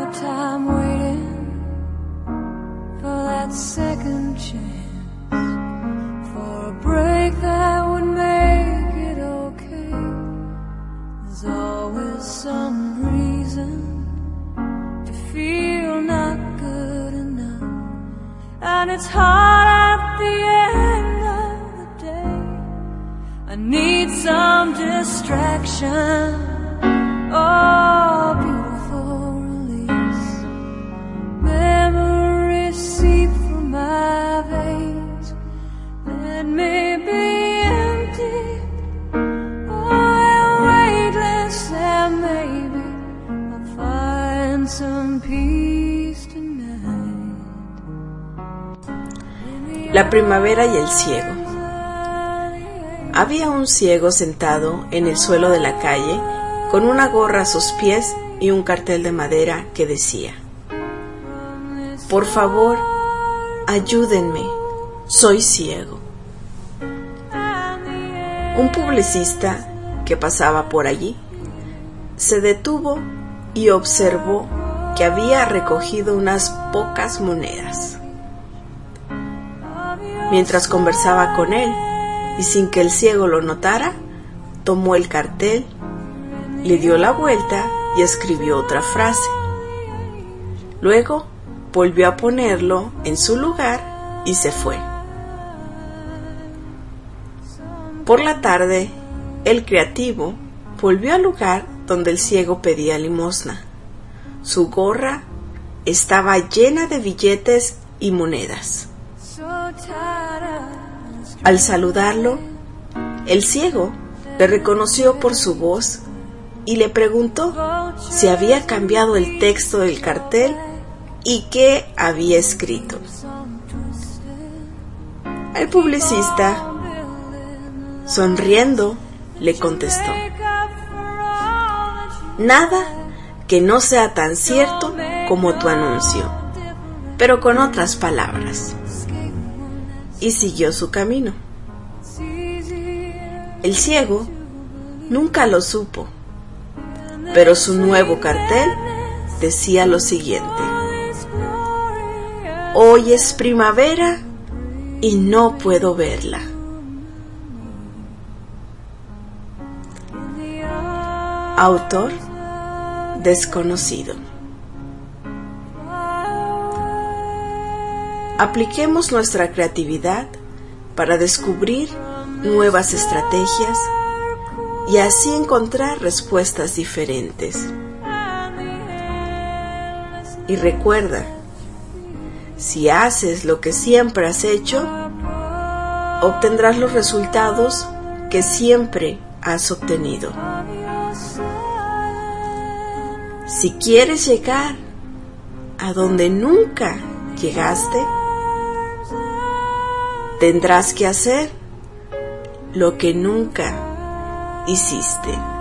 hard time waiting for that second chance, for a break that would make it okay. There's always some reason to feel not good enough, and it's hard at the end of the day. I need some distraction. Oh, beautiful release. Memories seep through my veins. Let me be empty. Oh, weightless, and maybe I'll find some peace tonight. La primavera y el ciego. Había un ciego sentado en el suelo de la calle con una gorra a sus pies y un cartel de madera que decía: por favor, ayúdenme, soy ciego. Un publicista que pasaba por allí se detuvo y observó que había recogido unas pocas monedas. Mientras conversaba con él, y sin que el ciego lo notara, tomó el cartel, le dio la vuelta y escribió otra frase. Luego volvió a ponerlo en su lugar y se fue. Por la tarde, el creativo volvió al lugar donde el ciego pedía limosna. Su gorra estaba llena de billetes y monedas. Al saludarlo, el ciego le reconoció por su voz y le preguntó si había cambiado el texto del cartel y qué había escrito. El publicista, sonriendo, le contestó: nada que no sea tan cierto como tu anuncio, pero con otras palabras. Y siguió su camino. El ciego nunca lo supo, pero su nuevo cartel decía lo siguiente: hoy es primavera y no puedo verla. Autor desconocido. Apliquemos nuestra creatividad para descubrir nuevas estrategias y así encontrar respuestas diferentes. Y recuerda, si haces lo que siempre has hecho, obtendrás los resultados que siempre has obtenido. Si quieres llegar a donde nunca llegaste, tendrás que hacer lo que nunca hiciste.